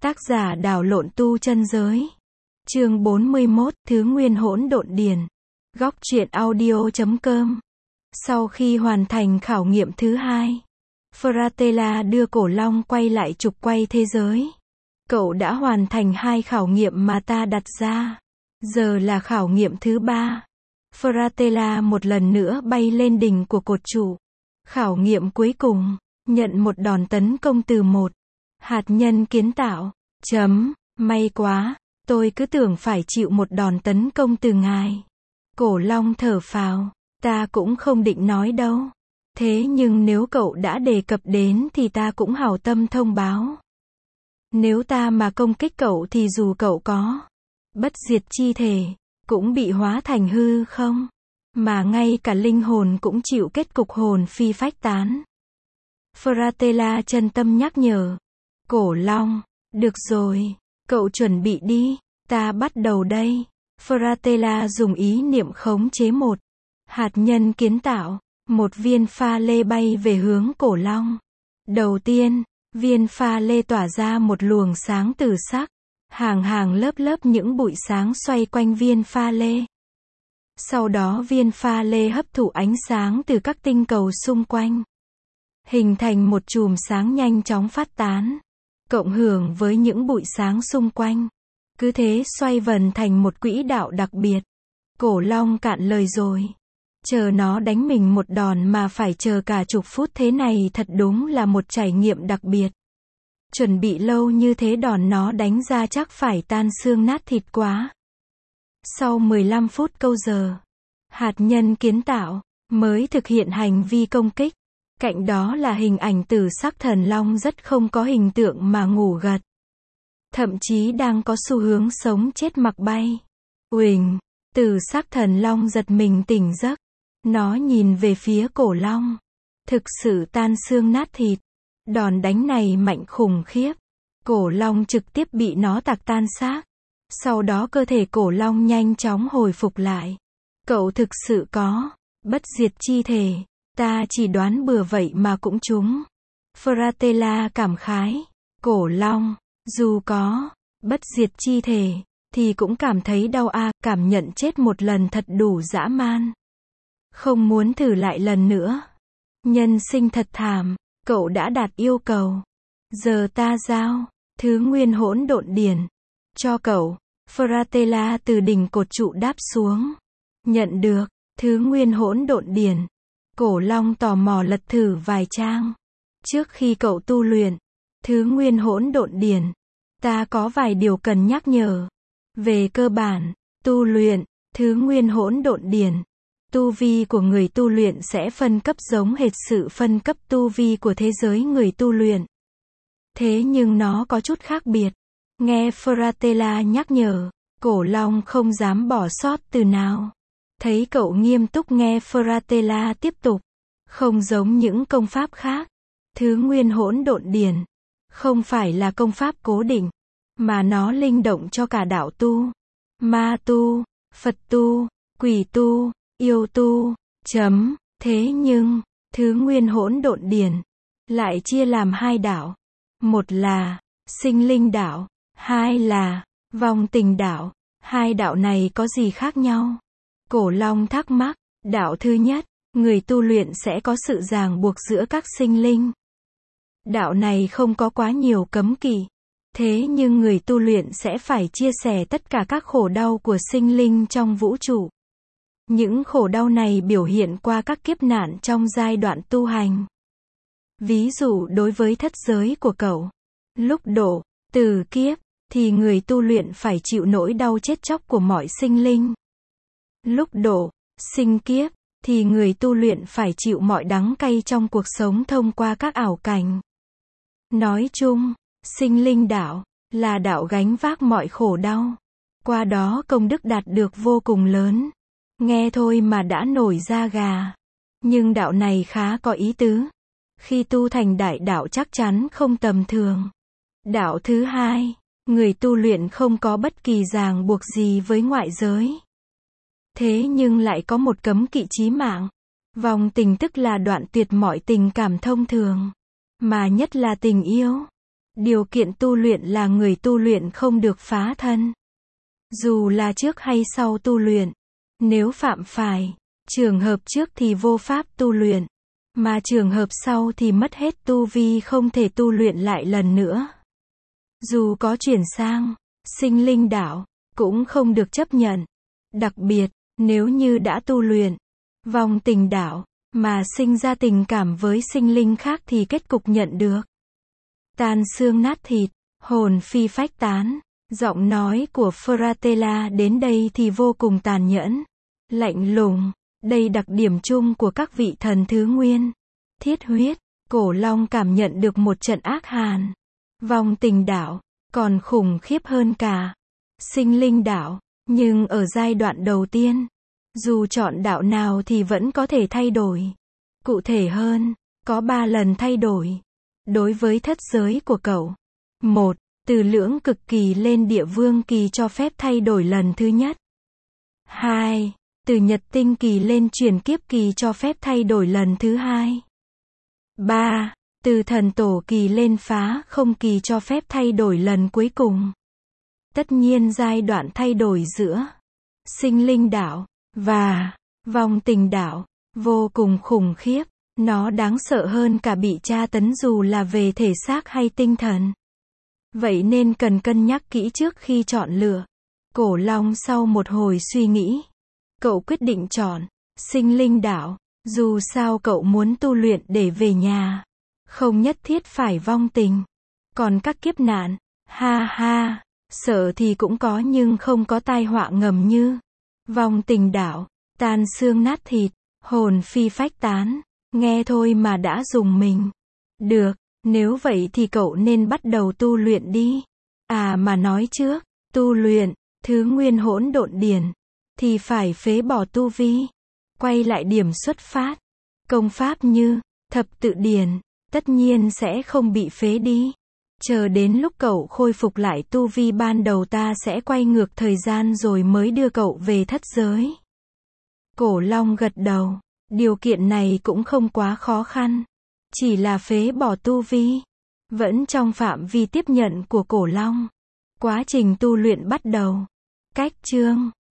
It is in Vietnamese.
Tác giả đảo lộn tu chân giới. Chương 41, Thứ Nguyên Hỗn Độn Điển. Góc truyện audio.com. Sau khi hoàn thành khảo nghiệm thứ hai, Fratella đưa Cổ Long quay lại trục quay thế giới. Cậu đã hoàn thành 2 khảo nghiệm mà ta đặt ra. Giờ là khảo nghiệm thứ 3. Fratella một lần nữa bay lên đỉnh của cột trụ. Khảo nghiệm cuối cùng, nhận một đòn tấn công từ một hạt nhân kiến tạo. May quá, tôi cứ tưởng phải chịu một đòn tấn công từ ngài. Cổ Long thở phào, ta cũng không định nói đâu. Thế nhưng nếu cậu đã đề cập đến thì ta cũng hảo tâm thông báo. Nếu ta mà công kích cậu thì dù cậu có bất diệt chi thể, cũng bị hóa thành hư không, mà ngay cả linh hồn cũng chịu kết cục hồn phi phách tán. Fratella chân tâm nhắc nhở. Cổ Long, được rồi, cậu chuẩn bị đi, ta bắt đầu đây. Fratella dùng ý niệm khống chế một hạt nhân kiến tạo, một viên pha lê bay về hướng Cổ Long. Đầu tiên, viên pha lê tỏa ra một luồng sáng tử sắc, hàng lớp những bụi sáng xoay quanh viên pha lê. Sau đó viên pha lê hấp thụ ánh sáng từ các tinh cầu xung quanh, hình thành một chùm sáng nhanh chóng phát tán, cộng hưởng với những bụi sáng xung quanh. Cứ thế xoay vần thành một quỹ đạo đặc biệt. Cổ Long cạn lời rồi. Chờ nó đánh mình một đòn mà phải chờ cả chục phút thế này thật đúng là một trải nghiệm đặc biệt. Chuẩn bị lâu như thế đòn nó đánh ra chắc phải tan xương nát thịt quá. Sau 15 phút câu giờ, hạt nhân kiến tạo mới thực hiện hành vi công kích. Cạnh đó là hình ảnh tử sắc thần long rất không có hình tượng mà ngủ gật. Thậm chí đang có xu hướng sống chết mặc bay. Uỳnh, tử sắc thần long giật mình tỉnh giấc. Nó nhìn về phía Cổ Long. Thực sự tan xương nát thịt. Đòn đánh này mạnh khủng khiếp. Cổ Long trực tiếp bị nó tạc tan xác. Sau đó cơ thể Cổ Long nhanh chóng hồi phục lại. Cậu thực sự có bất diệt chi thể. Ta chỉ đoán bừa vậy mà cũng trúng. Fratella cảm khái. Cổ Long, dù có bất diệt chi thể, thì cũng cảm thấy đau cảm nhận chết một lần thật đủ dã man. Không muốn thử lại lần nữa. Nhân sinh thật thảm, cậu đã đạt yêu cầu. Giờ ta giao Thứ Nguyên Hỗn Độn Điển cho cậu. Fratella từ đỉnh cột trụ đáp xuống. Nhận được Thứ Nguyên Hỗn Độn Điển. Cổ Long tò mò lật thử vài trang. Trước khi cậu tu luyện Thứ Nguyên Hỗn Độn Điển, ta có vài điều cần nhắc nhở. Về cơ bản, tu luyện Thứ Nguyên Hỗn Độn Điển, tu vi của người tu luyện sẽ phân cấp giống hệt sự phân cấp tu vi của thế giới người tu luyện. Thế nhưng nó có chút khác biệt. Nghe Fratella nhắc nhở, Cổ Long không dám bỏ sót từ nào. Thấy cậu nghiêm túc nghe Fratella tiếp tục. Không giống những công pháp khác, Thứ Nguyên Hỗn Độn Điển không phải là công pháp cố định, mà nó linh động cho cả đạo tu, ma tu, Phật tu, quỷ tu, yêu tu. Thế nhưng, Thứ Nguyên Hỗn Độn Điển lại chia làm 2 đạo. Một là sinh linh đạo, 2 là vong tình đạo. 2 đạo này có gì khác nhau? Cổ Long thắc mắc. Đạo thứ nhất, người tu luyện sẽ có sự ràng buộc giữa các sinh linh. Đạo này không có quá nhiều cấm kỵ. Thế nhưng người tu luyện sẽ phải chia sẻ tất cả các khổ đau của sinh linh trong vũ trụ. Những khổ đau này biểu hiện qua các kiếp nạn trong giai đoạn tu hành. Ví dụ đối với thất giới của cậu, lúc độ tử kiếp, thì người tu luyện phải chịu nỗi đau chết chóc của mọi sinh linh. Lúc độ sinh kiếp, thì người tu luyện phải chịu mọi đắng cay trong cuộc sống thông qua các ảo cảnh. Nói chung, sinh linh đạo là đạo gánh vác mọi khổ đau. Qua đó công đức đạt được vô cùng lớn. Nghe thôi mà đã nổi da gà. Nhưng đạo này khá có ý tứ. Khi tu thành đại đạo chắc chắn không tầm thường. Đạo thứ hai, người tu luyện không có bất kỳ ràng buộc gì với ngoại giới. Thế nhưng lại có một cấm kỵ chí mạng. Vong tình tức là đoạn tuyệt mọi tình cảm thông thường, mà nhất là tình yêu. Điều kiện tu luyện là người tu luyện không được phá thân. Dù là trước hay sau tu luyện. Nếu phạm phải trường hợp trước thì vô pháp tu luyện, mà trường hợp sau thì mất hết tu vi không thể tu luyện lại lần nữa. Dù có chuyển sang sinh linh đạo, cũng không được chấp nhận. Đặc biệt, nếu như đã tu luyện vong tình đạo, mà sinh ra tình cảm với sinh linh khác thì kết cục nhận được tan xương nát thịt, hồn phi phách tán. Giọng nói của Fratella đến đây thì vô cùng tàn nhẫn, lạnh lùng. Đây đặc điểm chung của các vị thần thứ nguyên. Thiết huyết, Cổ Long cảm nhận được một trận ác hàn. Vong tình đạo, còn khủng khiếp hơn cả sinh linh đạo. Nhưng ở giai đoạn đầu tiên, dù chọn đạo nào thì vẫn có thể thay đổi. Cụ thể hơn, có 3 lần thay đổi. Đối với thất giới của cậu. 1. Từ lưỡng cực kỳ lên địa vương kỳ cho phép thay đổi lần thứ nhất. 2. Từ nhật tinh kỳ lên chuyển kiếp kỳ cho phép thay đổi lần thứ hai. 3. Từ thần tổ kỳ lên phá không kỳ cho phép thay đổi lần cuối cùng. Tất nhiên giai đoạn thay đổi giữa sinh linh đạo và vong tình đạo vô cùng khủng khiếp. Nó đáng sợ hơn cả bị tra tấn dù là về thể xác hay tinh thần. Vậy nên cần cân nhắc kỹ trước khi chọn lựa. Cổ Long sau một hồi suy nghĩ, cậu quyết định chọn sinh linh đạo. Dù sao cậu muốn tu luyện để về nhà, không nhất thiết phải vong tình. Còn các kiếp nạn, ha ha, sợ thì cũng có nhưng không có tai họa ngầm như vong tình đạo, tan xương nát thịt, hồn phi phách tán. Nghe thôi mà đã rùng mình. Được, nếu vậy thì cậu nên bắt đầu tu luyện đi. À mà nói trước, tu luyện thứ nguyên hỗn độn điển thì phải phế bỏ tu vi, quay lại điểm xuất phát. Công pháp như thập tự điển tất nhiên sẽ không bị phế đi. Chờ đến lúc cậu khôi phục lại tu vi ban đầu ta sẽ quay ngược thời gian rồi mới đưa cậu về thất giới. Cổ Long gật đầu. Điều kiện này cũng không quá khó khăn. Chỉ là phế bỏ tu vi. Vẫn trong phạm vi tiếp nhận của Cổ Long. Quá trình tu luyện bắt đầu. Cách chương